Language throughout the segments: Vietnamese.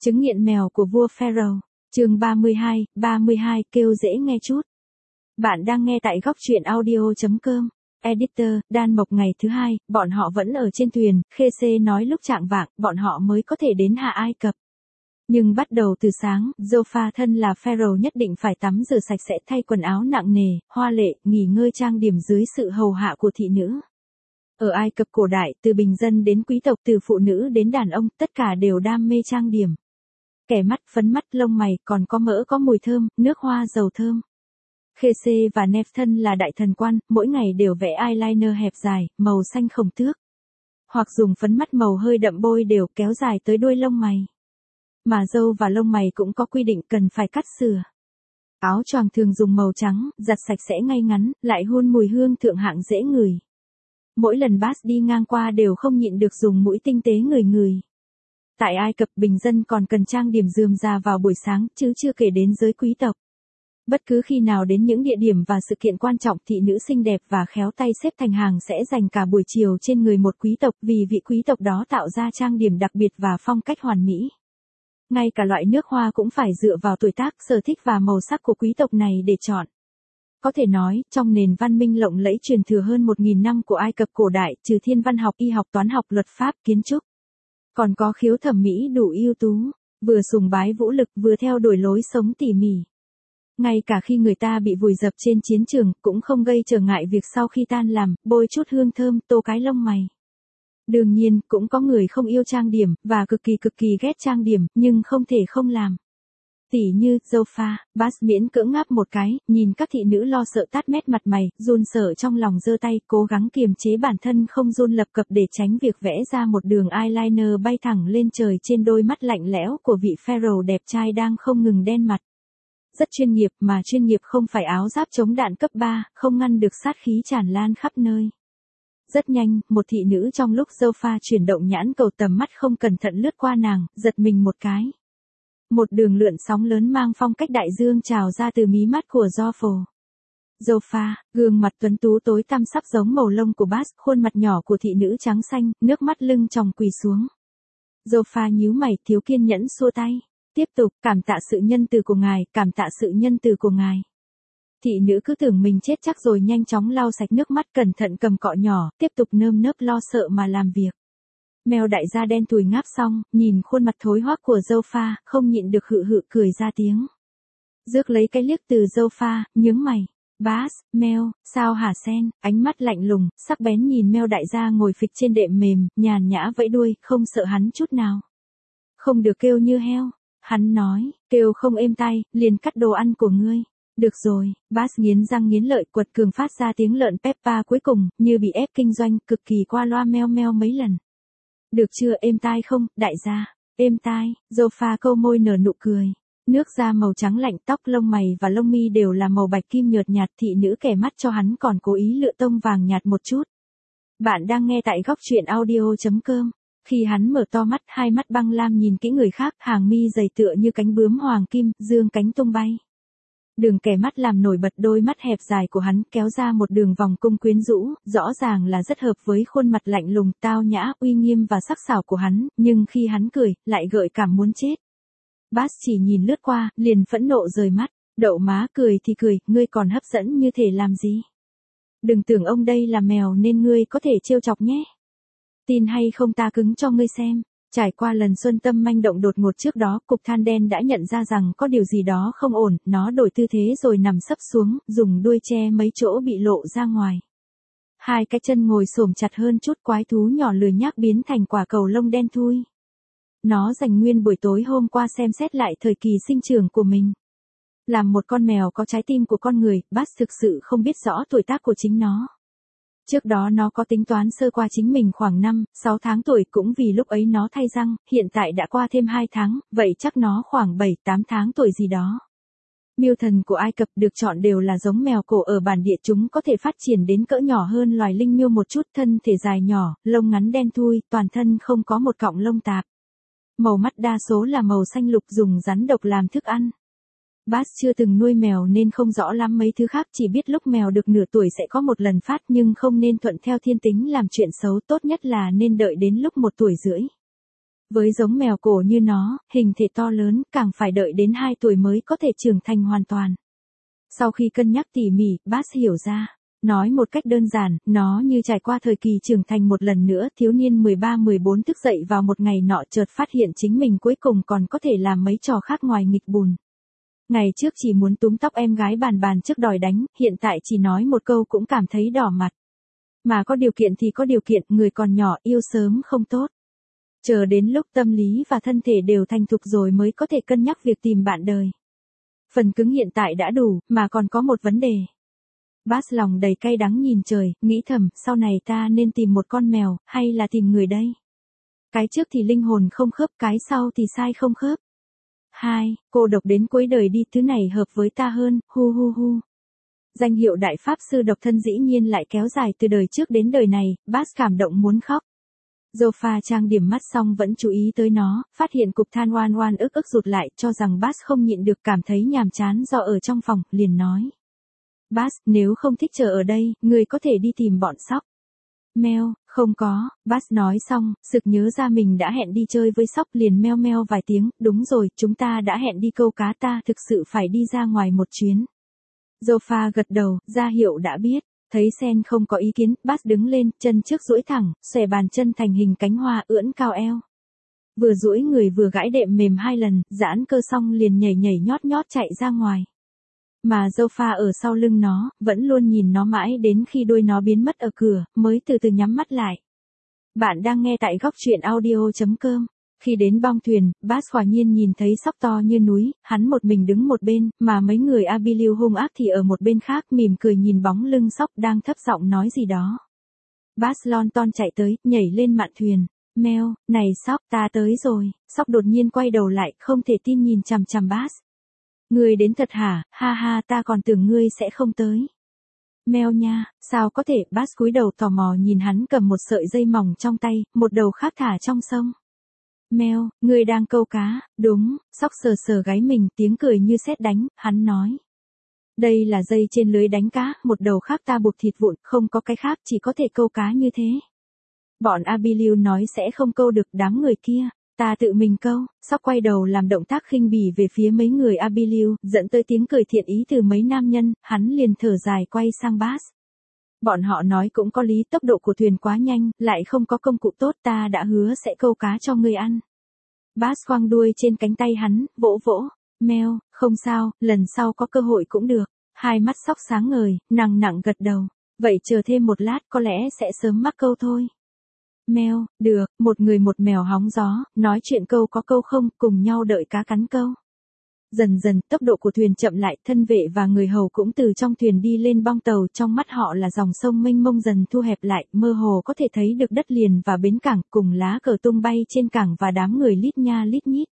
Chứng nghiện mèo của vua Pharaoh, chương 32 kêu dễ nghe chút. Bạn đang nghe tại góc truyện audio.com. Editor, Đan Mộc ngày thứ hai, bọn họ vẫn ở trên thuyền, Khê Xê nói lúc chạng vạng, bọn họ mới có thể đến Hạ Ai Cập. Nhưng bắt đầu từ sáng, Joffa thân là Pharaoh nhất định phải tắm rửa sạch sẽ, thay quần áo nặng nề, hoa lệ, nghỉ ngơi trang điểm dưới sự hầu hạ của thị nữ. Ở Ai Cập cổ đại, từ bình dân đến quý tộc, từ phụ nữ đến đàn ông, tất cả đều đam mê trang điểm. Kẻ mắt, phấn mắt, lông mày, còn có mỡ có mùi thơm, nước hoa dầu thơm. Khê Xê và Neptune là đại thần quan, mỗi ngày đều vẽ eyeliner hẹp dài, màu xanh khổng tước. Hoặc dùng phấn mắt màu hơi đậm bôi đều kéo dài tới đuôi lông mày. Mà râu và lông mày cũng có quy định cần phải cắt sửa. Áo choàng thường dùng màu trắng, giặt sạch sẽ ngay ngắn, lại hun mùi hương thượng hạng dễ ngửi. Mỗi lần Bass đi ngang qua đều không nhịn được dùng mũi tinh tế ngửi. Tại Ai Cập bình dân còn cần trang điểm rườm rà vào buổi sáng, chứ chưa kể đến giới quý tộc. Bất cứ khi nào đến những địa điểm và sự kiện quan trọng, thị nữ xinh đẹp và khéo tay xếp thành hàng sẽ dành cả buổi chiều trên người một quý tộc, vì vị quý tộc đó tạo ra trang điểm đặc biệt và phong cách hoàn mỹ. Ngay cả loại nước hoa cũng phải dựa vào tuổi tác, sở thích và màu sắc của quý tộc này để chọn. Có thể nói, trong nền văn minh lộng lẫy truyền thừa hơn 1.000 năm của Ai Cập cổ đại, trừ thiên văn học, y học, toán học, luật pháp, kiến trúc, còn có khiếu thẩm mỹ đủ ưu tú, vừa sùng bái vũ lực vừa theo đuổi lối sống tỉ mỉ. Ngay cả khi người ta bị vùi dập trên chiến trường, cũng không gây trở ngại việc sau khi tan làm, bôi chút hương thơm, tô cái lông mày. Đương nhiên, cũng có người không yêu trang điểm, và cực kỳ ghét trang điểm, nhưng không thể không làm. Tỉ như, Joffa, Bass miễn cưỡng ngáp một cái, nhìn các thị nữ lo sợ tát mét mặt mày, run sợ trong lòng giơ tay, cố gắng kiềm chế bản thân không run lập cập để tránh việc vẽ ra một đường eyeliner bay thẳng lên trời trên đôi mắt lạnh lẽo của vị Pharaoh đẹp trai đang không ngừng đen mặt. Rất chuyên nghiệp, mà chuyên nghiệp không phải áo giáp chống đạn cấp 3, không ngăn được sát khí tràn lan khắp nơi. Rất nhanh, một thị nữ trong lúc Joffa chuyển động nhãn cầu tầm mắt không cẩn thận lướt qua nàng, giật mình một cái. Một đường lượn sóng lớn mang phong cách đại dương trào ra từ mí mắt của Joffa, gương mặt tuấn tú tối tăm sắp giống màu lông của Bass, khuôn mặt nhỏ của thị nữ trắng xanh, nước mắt lưng tròng quỳ xuống. Joffa nhíu mày, thiếu kiên nhẫn xua tay. Tiếp tục, cảm tạ sự nhân từ của ngài, cảm tạ sự nhân từ của ngài. Thị nữ cứ tưởng mình chết chắc rồi nhanh chóng lau sạch nước mắt, cẩn thận cầm cọ nhỏ, tiếp tục nơm nớp lo sợ mà làm việc. Mèo đại gia đen thùi ngáp xong, nhìn khuôn mặt thối hoác của Joffa, không nhịn được hự cười ra tiếng. Rước lấy cái liếc từ Joffa, nhướng mày. Bass, mèo, sao hả sen, ánh mắt lạnh lùng, sắc bén nhìn mèo đại gia ngồi phịch trên đệm mềm, nhàn nhã vẫy đuôi, không sợ hắn chút nào. Không được kêu như heo. Hắn nói, kêu không êm tai, liền cắt đồ ăn của ngươi. Được rồi, Bass nghiến răng nghiến lợi, quật cường phát ra tiếng lợn Peppa cuối cùng, như bị ép kinh doanh, cực kỳ qua loa meo mấy lần. Được chưa, êm tai không, đại gia? Êm tai, Joffa câu môi nở nụ cười. Nước da màu trắng lạnh, tóc lông mày và lông mi đều là màu bạch kim nhợt nhạt, thị nữ kẻ mắt cho hắn còn cố ý lựa tông vàng nhạt một chút. Bạn đang nghe tại góc truyện audio.com. Khi hắn mở to mắt, hai mắt băng lam nhìn kỹ người khác, hàng mi dày tựa như cánh bướm hoàng kim, dương cánh tung bay. Đường kẻ mắt làm nổi bật đôi mắt hẹp dài của hắn, kéo ra một đường vòng cung quyến rũ, rõ ràng là rất hợp với khuôn mặt lạnh lùng, tao nhã, uy nghiêm và sắc sảo của hắn, nhưng khi hắn cười, lại gợi cảm muốn chết. Bass chỉ nhìn lướt qua, liền phẫn nộ rời mắt, đậu má cười thì cười, ngươi còn hấp dẫn như thể làm gì? Đừng tưởng ông đây là mèo nên ngươi có thể trêu chọc nhé. Tin hay không ta cứng cho ngươi xem. Trải qua lần xuân tâm manh động đột ngột trước đó, cục than đen đã nhận ra rằng có điều gì đó không ổn, nó đổi tư thế rồi nằm sấp xuống, dùng đuôi che mấy chỗ bị lộ ra ngoài. Hai cái chân ngồi xổm chặt hơn chút, quái thú nhỏ lười nhác biến thành quả cầu lông đen thui. Nó dành nguyên buổi tối hôm qua xem xét lại thời kỳ sinh trưởng của mình. Làm một con mèo có trái tim của con người, Bass thực sự không biết rõ tuổi tác của chính nó. Trước đó nó có tính toán sơ qua chính mình khoảng 5-6 tháng tuổi, cũng vì lúc ấy nó thay răng, hiện tại đã qua thêm 2 tháng, vậy chắc nó khoảng 7-8 tháng tuổi gì đó. Miêu thần của Ai Cập được chọn đều là giống mèo cổ ở bản địa, chúng có thể phát triển đến cỡ nhỏ hơn loài linh miêu một chút, thân thể dài nhỏ, lông ngắn đen thui, toàn thân không có một cọng lông tạp. Màu mắt đa số là màu xanh lục, dùng rắn độc làm thức ăn. Bass chưa từng nuôi mèo nên không rõ lắm mấy thứ khác, chỉ biết lúc mèo được nửa tuổi sẽ có một lần phát, nhưng không nên thuận theo thiên tính làm chuyện xấu, tốt nhất là nên đợi đến lúc 1 tuổi rưỡi. Với giống mèo cổ như nó, hình thể to lớn, càng phải đợi đến 2 tuổi mới có thể trưởng thành hoàn toàn. Sau khi cân nhắc tỉ mỉ, Bass hiểu ra. Nói một cách đơn giản, nó như trải qua thời kỳ trưởng thành một lần nữa, thiếu niên 13-14 thức dậy vào một ngày nọ chợt phát hiện chính mình cuối cùng còn có thể làm mấy trò khác ngoài nghịch bùn. Ngày trước chỉ muốn túm tóc em gái bàn bàn trước đòi đánh, hiện tại chỉ nói một câu cũng cảm thấy đỏ mặt. Mà có điều kiện thì có điều kiện, người còn nhỏ yêu sớm không tốt. Chờ đến lúc tâm lý và thân thể đều thành thục rồi mới có thể cân nhắc việc tìm bạn đời. Phần cứng hiện tại đã đủ, mà còn có một vấn đề. Bass lòng đầy cay đắng nhìn trời, nghĩ thầm, sau này ta nên tìm một con mèo, hay là tìm người đây? Cái trước thì linh hồn không khớp, cái sau thì sai không khớp. 2. Cô độc đến cuối đời đi, thứ này hợp với ta hơn, hu hu hu. Danh hiệu đại pháp sư độc thân dĩ nhiên lại kéo dài từ đời trước đến đời này, Bass cảm động muốn khóc. Zofa trang điểm mắt xong vẫn chú ý tới nó, phát hiện cục than oan oan ức ức rụt lại, cho rằng Bass không nhịn được cảm thấy nhàm chán do ở trong phòng, liền nói. Bass, nếu không thích chờ ở đây, người có thể đi tìm bọn sóc. Meo, không có, Bass nói xong, sực nhớ ra mình đã hẹn đi chơi với sóc liền meo meo vài tiếng, đúng rồi, chúng ta đã hẹn đi câu cá, ta thực sự phải đi ra ngoài một chuyến. Zofa gật đầu, ra hiệu đã biết. Thấy Sen không có ý kiến, Bass đứng lên, chân trước duỗi thẳng, xòe bàn chân thành hình cánh hoa ưỡn cao eo. Vừa duỗi người vừa gãi đệm mềm 2 lần, giãn cơ xong liền nhảy nhảy nhót nhót chạy ra ngoài. Mà Zofa ở sau lưng nó, vẫn luôn nhìn nó mãi đến khi đuôi nó biến mất ở cửa, mới từ từ nhắm mắt lại. Bạn đang nghe tại góc truyện audio.com. Khi đến bong thuyền, Bass quả nhiên nhìn thấy sóc to như núi, hắn một mình đứng một bên, mà mấy người Abilew hung ác thì ở một bên khác mỉm cười nhìn bóng lưng sóc đang thấp giọng nói gì đó. Bass lon ton chạy tới, nhảy lên mạn thuyền. Meo, này sóc, ta tới rồi. Sóc đột nhiên quay đầu lại, không thể tin nhìn chằm chằm Bass. Ngươi đến thật hả, ha ha, ta còn tưởng ngươi sẽ không tới. Meo nha, sao có thể? Bass cúi đầu tò mò nhìn hắn cầm một sợi dây mỏng trong tay, một đầu khác thả trong sông. Meo, ngươi đang câu cá, đúng, sóc sờ sờ gáy mình, tiếng cười như sét đánh, hắn nói. Đây là dây trên lưới đánh cá, một đầu khác ta buộc thịt vụn, không có cái khác, chỉ có thể câu cá như thế. Bọn Abilew nói sẽ không câu được đám người kia, ta tự mình câu, sóc quay đầu làm động tác khinh bỉ về phía mấy người Abilew, dẫn tới tiếng cười thiện ý từ mấy nam nhân, hắn liền thở dài quay sang Bass. Bọn họ nói cũng có lý, tốc độ của thuyền quá nhanh, lại không có công cụ tốt, ta đã hứa sẽ câu cá cho ngươi ăn. Bass khoang đuôi trên cánh tay hắn, vỗ vỗ. Meo, không sao, lần sau có cơ hội cũng được. Hai mắt sóc sáng ngời, nặng nặng gật đầu. Vậy chờ thêm một lát có lẽ sẽ sớm mắc câu thôi. Meo, được, một người một mèo hóng gió, nói chuyện câu có câu không, cùng nhau đợi cá cắn câu. Dần dần, tốc độ của thuyền chậm lại, thân vệ và người hầu cũng từ trong thuyền đi lên bong tàu, trong mắt họ là dòng sông mênh mông dần thu hẹp lại, mơ hồ có thể thấy được đất liền và bến cảng, cùng lá cờ tung bay trên cảng và đám người lít nha lít nhít.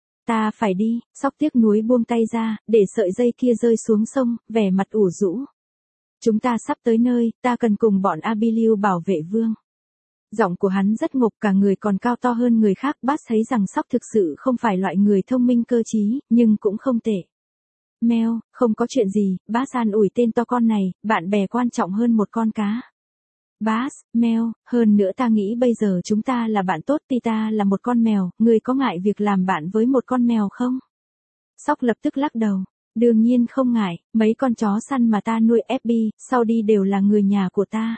Ta phải đi, sóc tiếc nuối buông tay ra, để sợi dây kia rơi xuống sông, vẻ mặt ủ rũ. Chúng ta sắp tới nơi, ta cần cùng bọn Abilew bảo vệ vương. Giọng của hắn rất ngục, cả người còn cao to hơn người khác. Bass thấy rằng sóc thực sự không phải loại người thông minh cơ trí, nhưng cũng không tệ. Meo, không có chuyện gì, Bass an ủi tên to con này, bạn bè quan trọng hơn một con cá. Bass, Meo, hơn nữa ta nghĩ bây giờ chúng ta là bạn tốt, ta là một con mèo, ngươi có ngại việc làm bạn với một con mèo không? Sóc lập tức lắc đầu. Đương nhiên không ngại, mấy con chó săn mà ta nuôi FB, sau đi đều là người nhà của ta.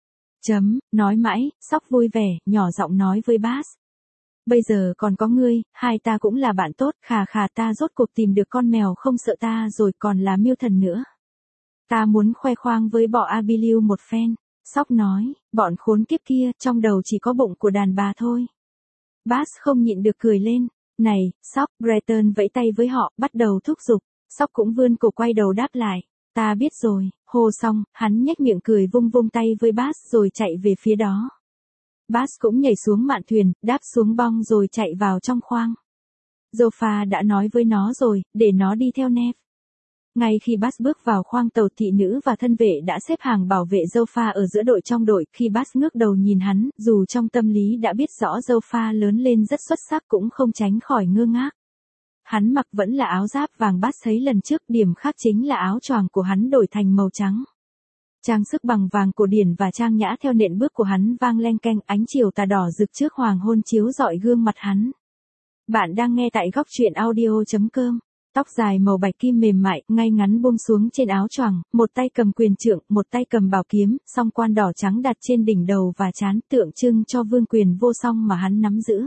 Nói mãi, sóc vui vẻ, nhỏ giọng nói với Bass. Bây giờ còn có ngươi, hai ta cũng là bạn tốt, khà khà, ta rốt cuộc tìm được con mèo không sợ ta rồi, còn là miêu thần nữa. Ta muốn khoe khoang với bọn Abilew một phen. Sóc nói, bọn khốn kiếp kia, trong đầu chỉ có bụng của đàn bà thôi. Bass không nhịn được cười lên. Này, Sóc, Breton vẫy tay với họ, bắt đầu thúc giục. Sóc cũng vươn cổ quay đầu đáp lại. Ta biết rồi, hô xong, hắn nhếch miệng cười vung vung tay với Bass rồi chạy về phía đó. Bass cũng nhảy xuống mạn thuyền, đáp xuống bong rồi chạy vào trong khoang. Zofa đã nói với nó rồi, để nó đi theo Neve. Ngay khi Bass bước vào khoang tàu, thị nữ và thân vệ đã xếp hàng bảo vệ Zofa ở giữa đội trong đội. Khi Bass ngước đầu nhìn hắn, dù trong tâm lý đã biết rõ Zofa lớn lên rất xuất sắc cũng không tránh khỏi ngơ ngác. Hắn mặc vẫn là áo giáp vàng Bass thấy lần trước, điểm khác chính là áo choàng của hắn đổi thành màu trắng. Trang sức bằng vàng cổ điển và trang nhã theo nện bước của hắn vang len keng, ánh chiều tà đỏ rực trước hoàng hôn chiếu rọi gương mặt hắn. Bạn đang nghe tại góc truyện audio.com. Tóc dài màu bạch kim mềm mại, ngay ngắn buông xuống trên áo choàng, một tay cầm quyền trượng, một tay cầm bảo kiếm, song quan đỏ trắng đặt trên đỉnh đầu và trán, tượng trưng cho vương quyền vô song mà hắn nắm giữ.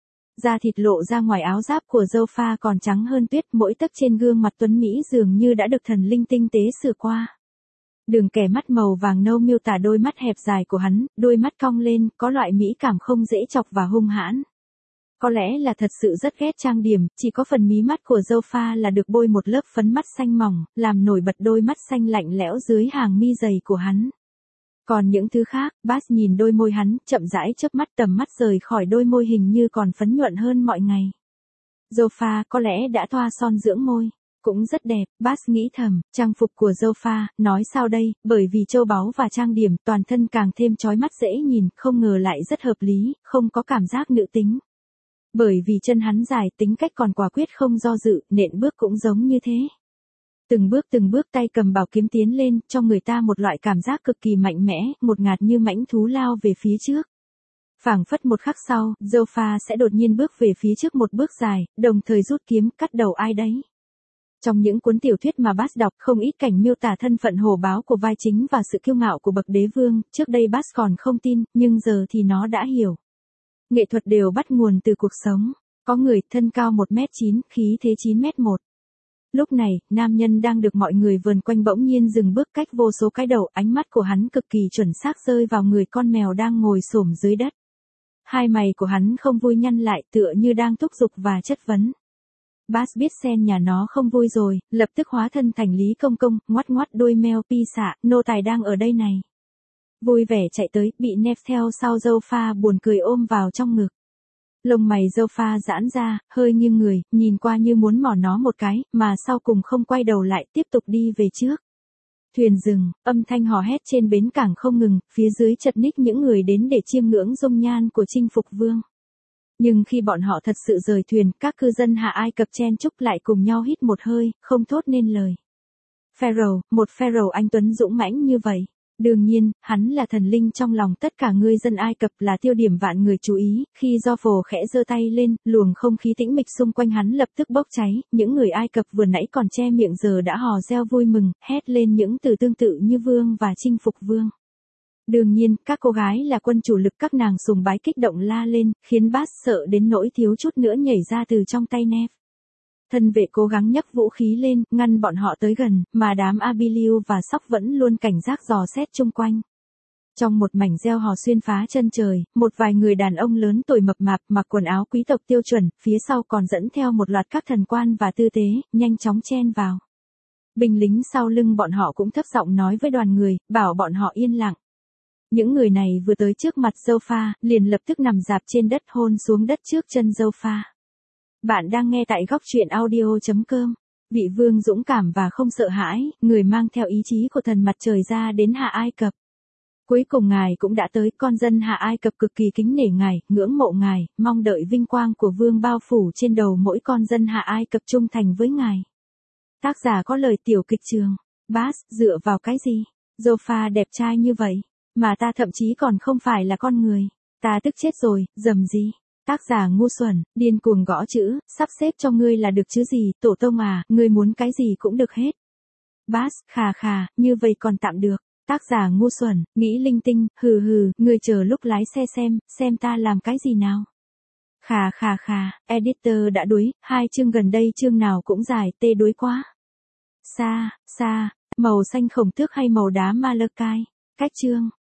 Da thịt lộ ra ngoài áo giáp của Zofa còn trắng hơn tuyết, mỗi tấc trên gương mặt tuấn mỹ dường như đã được thần linh tinh tế sửa qua. Đường kẻ mắt màu vàng nâu miêu tả đôi mắt hẹp dài của hắn, đôi mắt cong lên, có loại mỹ cảm không dễ chọc và hung hãn. Có lẽ là thật sự rất ghét trang điểm, chỉ có phần mí mắt của Zofa là được bôi một lớp phấn mắt xanh mỏng, làm nổi bật đôi mắt xanh lạnh lẽo dưới hàng mi dày của hắn. Còn những thứ khác, Bass nhìn đôi môi hắn, chậm rãi chớp mắt, tầm mắt rời khỏi đôi môi hình như còn phấn nhuận hơn mọi ngày. Zofa có lẽ đã thoa son dưỡng môi. Cũng rất đẹp, Bass nghĩ thầm, trang phục của Zofa, nói sao đây, bởi vì châu báu và trang điểm, toàn thân càng thêm chói mắt dễ nhìn, không ngờ lại rất hợp lý, không có cảm giác nữ tính. Bởi vì chân hắn dài, tính cách còn quả quyết không do dự, nện bước cũng giống như thế. Từng bước tay cầm bảo kiếm tiến lên, cho người ta một loại cảm giác cực kỳ mạnh mẽ, ngột ngạt như mãnh thú lao về phía trước. Phảng phất một khắc sau, Zofa sẽ đột nhiên bước về phía trước một bước dài, đồng thời rút kiếm cắt đầu ai đấy. Trong những cuốn tiểu thuyết mà Bass đọc, không ít cảnh miêu tả thân phận hổ báo của vai chính và sự kiêu ngạo của bậc đế vương, trước đây Bass còn không tin, nhưng giờ thì nó đã hiểu. Nghệ thuật đều bắt nguồn từ cuộc sống. Có người thân cao 1m9, khí thế 9m1. Lúc này, nam nhân đang được mọi người vờn quanh bỗng nhiên dừng bước cách vô số cái đầu, ánh mắt của hắn cực kỳ chuẩn xác rơi vào người con mèo đang ngồi xổm dưới đất. Hai mày của hắn không vui nhăn lại, tựa như đang thúc giục và chất vấn. Bass biết Sen nhà nó không vui rồi, lập tức hóa thân thành Lý Công Công, ngoắt đôi meo, pi xạ, nô tài đang ở đây này. Vui vẻ chạy tới, bị nép theo sau Zofa buồn cười ôm vào trong ngực. Lông mày Zofa giãn ra, hơi nghiêng người, nhìn qua như muốn mỏ nó một cái, mà sau cùng không quay đầu lại, tiếp tục đi về trước. Thuyền dừng, âm thanh hò hét trên bến cảng không ngừng, phía dưới chật ních những người đến để chiêm ngưỡng dung nhan của chinh phục vương. Nhưng khi bọn họ thật sự rời thuyền, các cư dân Hạ Ai Cập chen chúc lại cùng nhau hít một hơi, không thốt nên lời. Pharaoh, một Pharaoh anh tuấn dũng mãnh như vậy. Đương nhiên, hắn là thần linh trong lòng tất cả người dân Ai Cập, là tiêu điểm vạn người chú ý, khi do phồ khẽ giơ tay lên, luồng không khí tĩnh mịch xung quanh hắn lập tức bốc cháy, những người Ai Cập vừa nãy còn che miệng giờ đã hò reo vui mừng, hét lên những từ tương tự như vương và chinh phục vương. Đương nhiên, các cô gái là quân chủ lực, các nàng sùng bái kích động la lên, khiến Bass sợ đến nỗi thiếu chút nữa nhảy ra từ trong tay nef. Thân vệ cố gắng nhấc vũ khí lên, ngăn bọn họ tới gần, mà đám Abiliu và Sóc vẫn luôn cảnh giác dò xét chung quanh. Trong một mảnh gieo hò xuyên phá chân trời, một vài người đàn ông lớn tuổi mập mạp, mặc quần áo quý tộc tiêu chuẩn, phía sau còn dẫn theo một loạt các thần quan và tư tế, nhanh chóng chen vào. Binh lính sau lưng bọn họ cũng thấp giọng nói với đoàn người, bảo bọn họ yên lặng. Những người này vừa tới trước mặt Zofa, liền lập tức nằm rạp trên đất, hôn xuống đất trước chân Zofa. Bạn đang nghe tại góc truyện audio.com. Vị vương dũng cảm và không sợ hãi, người mang theo ý chí của thần mặt trời ra đến Hạ Ai Cập. Cuối cùng ngài cũng đã tới, con dân Hạ Ai Cập cực kỳ kính nể ngài, ngưỡng mộ ngài, mong đợi vinh quang của vương bao phủ trên đầu mỗi con dân Hạ Ai Cập trung thành với ngài. Tác giả có lời tiểu kịch trường. Bass, dựa vào cái gì? Zofa đẹp trai như vậy, mà ta thậm chí còn không phải là con người. Ta tức chết rồi, dầm gì? Tác giả ngu xuẩn, điên cuồng gõ chữ, sắp xếp cho ngươi là được chứ gì, tổ tông à, ngươi muốn cái gì cũng được hết. Bass, khà, như vậy còn tạm được. Tác giả ngu xuẩn, nghĩ linh tinh, hừ, ngươi chờ lúc lái xe xem ta làm cái gì nào. Khà, editor đã đuối, 2 chương gần đây chương nào cũng dài, tê đuối quá. Xa, màu xanh khổng tước hay màu đá Malakai, cách chương.